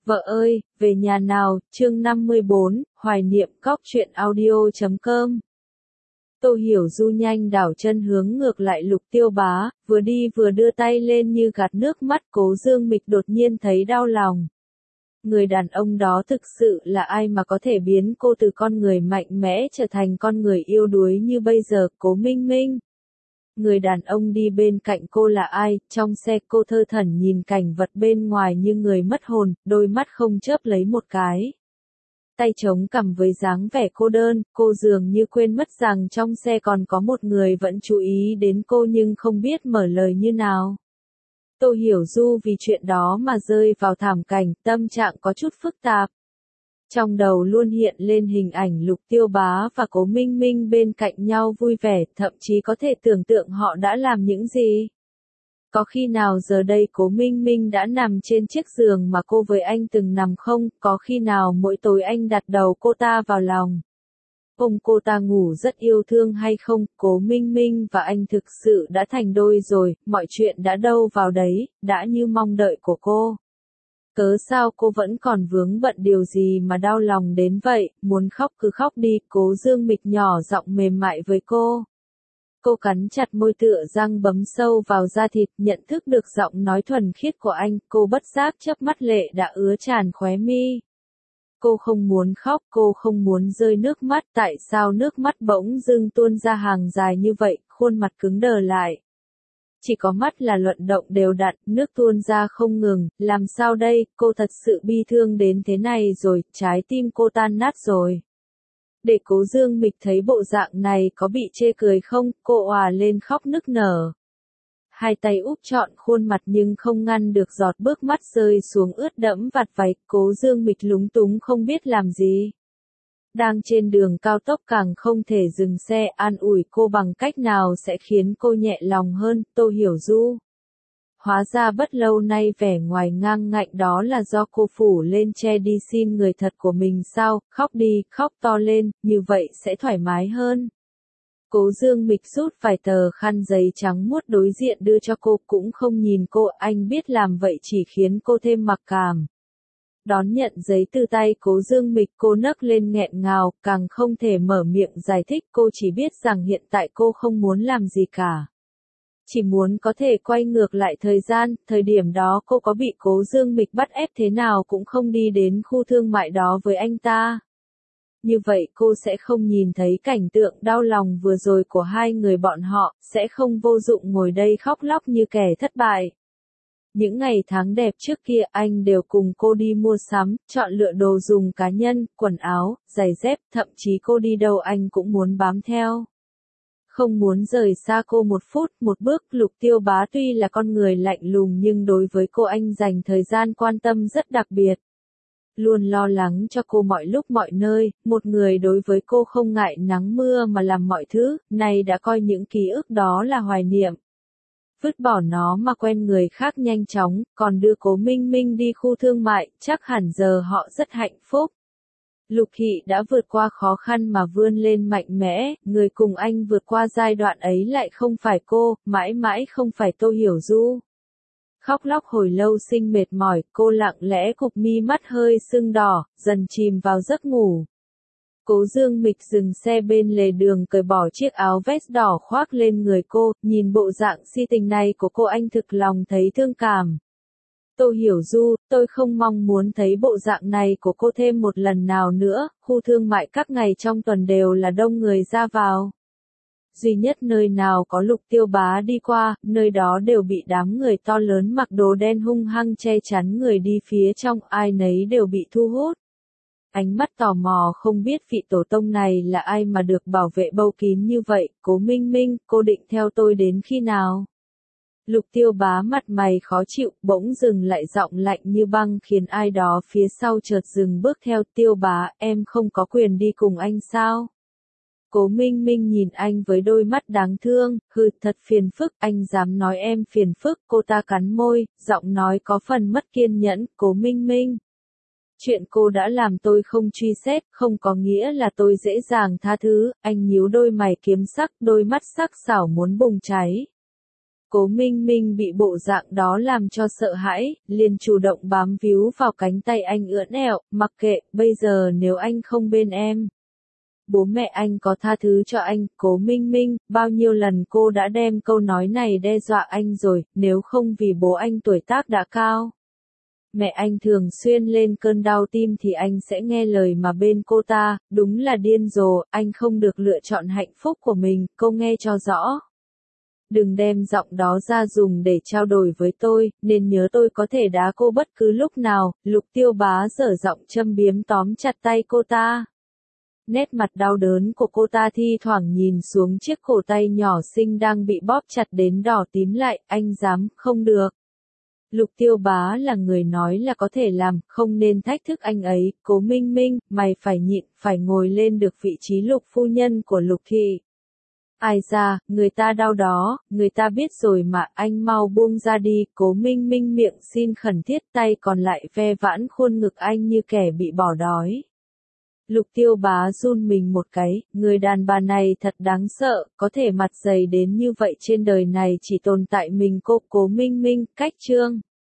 Vợ ơi, về nhà nào, chương 54, hoài niệm cóc truyện audio.com. Tô Hiểu Du nhanh đảo chân hướng ngược lại Lục Tiêu Bá, vừa đi vừa đưa tay lên như gạt nước mắt. Cố Dương Mịch đột nhiên thấy đau lòng. Người đàn ông đó thực sự là ai mà có thể biến cô từ con người mạnh mẽ trở thành con người yếu đuối như bây giờ? Cố Minh Minh. Người đàn ông đi bên cạnh cô là ai? Trong xe cô thơ thẩn nhìn cảnh vật bên ngoài như người mất hồn, đôi mắt không chớp lấy một cái. Tay chống cằm với dáng vẻ cô đơn, cô dường như quên mất rằng trong xe còn có một người vẫn chú ý đến cô nhưng không biết mở lời như nào. Tô Hiểu Du vì chuyện đó mà rơi vào thảm cảnh, tâm trạng có chút phức tạp. Trong đầu luôn hiện lên hình ảnh Lục Tiêu Bá và Cố Minh Minh bên cạnh nhau vui vẻ, thậm chí có thể tưởng tượng họ đã làm những gì. Có khi nào giờ đây Cố Minh Minh đã nằm trên chiếc giường mà cô với anh từng nằm không? Có khi nào mỗi tối anh đặt đầu cô ta vào lòng, ôm cô ta ngủ rất yêu thương hay không? Cố Minh Minh và anh thực sự đã thành đôi rồi, mọi chuyện đã đâu vào đấy, đã như mong đợi của cô. Cớ sao cô vẫn còn vướng bận điều gì mà đau lòng đến vậy? Muốn khóc cứ khóc đi. Cố Dương Mịch nhỏ giọng mềm mại với cô. Cô cắn chặt môi tựa răng bấm sâu vào da thịt, nhận thức được giọng nói thuần khiết của anh. Cô bất giác chớp mắt, lệ đã ứa tràn khóe mi. Cô không muốn khóc, cô không muốn rơi nước mắt. Tại sao nước mắt bỗng dưng tuôn ra hàng dài như vậy? Khuôn mặt cứng đờ lại. Chỉ có mắt là luận động đều đặn, nước tuôn ra không ngừng. Làm sao đây? Cô thật sự bi thương đến thế này rồi, trái tim cô tan nát rồi. Để Cố Dương Mịch thấy bộ dạng này có bị chê cười không? Cô òa lên khóc nức nở. Hai tay úp trọn khuôn mặt nhưng không ngăn được giọt nước mắt rơi xuống ướt đẫm vạt váy. Cố Dương Mịch lúng túng không biết làm gì. Đang trên đường cao tốc càng không thể dừng xe, an ủi cô bằng cách nào sẽ khiến cô nhẹ lòng hơn? Tô Hiểu Du. Hóa ra bất lâu nay vẻ ngoài ngang ngạnh đó là do cô phủ lên che đi xin người thật của mình sao? Khóc đi, khóc to lên, như vậy sẽ thoải mái hơn. Cố Dương Mịch rút vài tờ khăn giấy trắng muốt đối diện đưa cho cô, cũng không nhìn cô. Anh biết làm vậy chỉ khiến cô thêm mặc cảm. Đón nhận giấy từ tay Cố Dương Mịch, cô nấc lên nghẹn ngào, càng không thể mở miệng giải thích. Cô chỉ biết rằng hiện tại cô không muốn làm gì cả. Chỉ muốn có thể quay ngược lại thời gian, thời điểm đó cô có bị Cố Dương Mịch bắt ép thế nào cũng không đi đến khu thương mại đó với anh ta. Như vậy cô sẽ không nhìn thấy cảnh tượng đau lòng vừa rồi của hai người bọn họ, sẽ không vô dụng ngồi đây khóc lóc như kẻ thất bại. Những ngày tháng đẹp trước kia anh đều cùng cô đi mua sắm, chọn lựa đồ dùng cá nhân, quần áo, giày dép, thậm chí cô đi đâu anh cũng muốn bám theo. Không muốn rời xa cô một phút, một bước. Lục Tiêu Bá tuy là con người lạnh lùng nhưng đối với cô anh dành thời gian quan tâm rất đặc biệt. Luôn lo lắng cho cô mọi lúc mọi nơi, một người đối với cô không ngại nắng mưa mà làm mọi thứ, nay đã coi những ký ức đó là hoài niệm. Vứt bỏ nó mà quen người khác nhanh chóng, còn đưa Cố Minh Minh đi khu thương mại, chắc hẳn giờ họ rất hạnh phúc. Lục Thị đã vượt qua khó khăn mà vươn lên mạnh mẽ, người cùng anh vượt qua giai đoạn ấy lại không phải cô, mãi mãi không phải Tô Hiểu Du. Khóc lóc hồi lâu sinh mệt mỏi, cô lặng lẽ cụp mi mắt hơi sưng đỏ, dần chìm vào giấc ngủ. Cố Dương Mịch dừng xe bên lề đường, cởi bỏ chiếc áo vest đỏ khoác lên người cô, nhìn bộ dạng si tình này của cô anh thực lòng thấy thương cảm. Tô Hiểu Du, tôi không mong muốn thấy bộ dạng này của cô thêm một lần nào nữa. Khu thương mại các ngày trong tuần đều là đông người ra vào. Duy nhất nơi nào có Lục Tiêu Bá đi qua, nơi đó đều bị đám người to lớn mặc đồ đen hung hăng che chắn người đi phía trong, ai nấy đều bị thu hút. Ánh mắt tò mò không biết vị tổ tông này là ai mà được bảo vệ bâu kín như vậy. Cố Minh Minh, cô định theo tôi đến khi nào? Lục Tiêu Bá mặt mày khó chịu, bỗng dừng lại, giọng lạnh như băng khiến ai đó phía sau chợt dừng bước theo. Tiêu Bá, em không có quyền đi cùng anh sao? Cố Minh Minh nhìn anh với đôi mắt đáng thương, hừ, thật phiền phức, anh dám nói em phiền phức. Cô ta cắn môi, giọng nói có phần mất kiên nhẫn. Cố Minh Minh, chuyện cô đã làm tôi không truy xét, không có nghĩa là tôi dễ dàng tha thứ. Anh nhíu đôi mày kiếm sắc, đôi mắt sắc sảo muốn bùng cháy. Cố Minh Minh bị bộ dạng đó làm cho sợ hãi, liền chủ động bám víu vào cánh tay anh ưỡn ẹo, mặc kệ, bây giờ nếu anh không bên em. Bố mẹ anh có tha thứ cho anh, Cố Minh Minh, bao nhiêu lần cô đã đem câu nói này đe dọa anh rồi, nếu không vì bố anh tuổi tác đã cao. Mẹ anh thường xuyên lên cơn đau tim thì anh sẽ nghe lời mà bên cô ta, đúng là điên rồ, anh không được lựa chọn hạnh phúc của mình, cô nghe cho rõ. Đừng đem giọng đó ra dùng để trao đổi với tôi, nên nhớ tôi có thể đá cô bất cứ lúc nào, Lục Tiêu Bá dở giọng châm biếm tóm chặt tay cô ta. Nét mặt đau đớn của cô ta thi thoảng nhìn xuống chiếc cổ tay nhỏ xinh đang bị bóp chặt đến đỏ tím lại, anh dám, không được. Lục Tiêu Bá là người nói là có thể làm, không nên thách thức anh ấy, Cố Minh Minh, mày phải nhịn, phải ngồi lên được vị trí Lục phu nhân của Lục thị. Ai ra, người ta đau đó, người ta biết rồi mà, anh mau buông ra đi, Cố Minh Minh miệng xin khẩn thiết, tay còn lại ve vãn khuôn ngực anh như kẻ bị bỏ đói. Lục Tiêu Bá run mình một cái, người đàn bà này thật đáng sợ, có thể mặt dày đến như vậy trên đời này chỉ tồn tại mình cô. Cố Minh Minh, cách chương.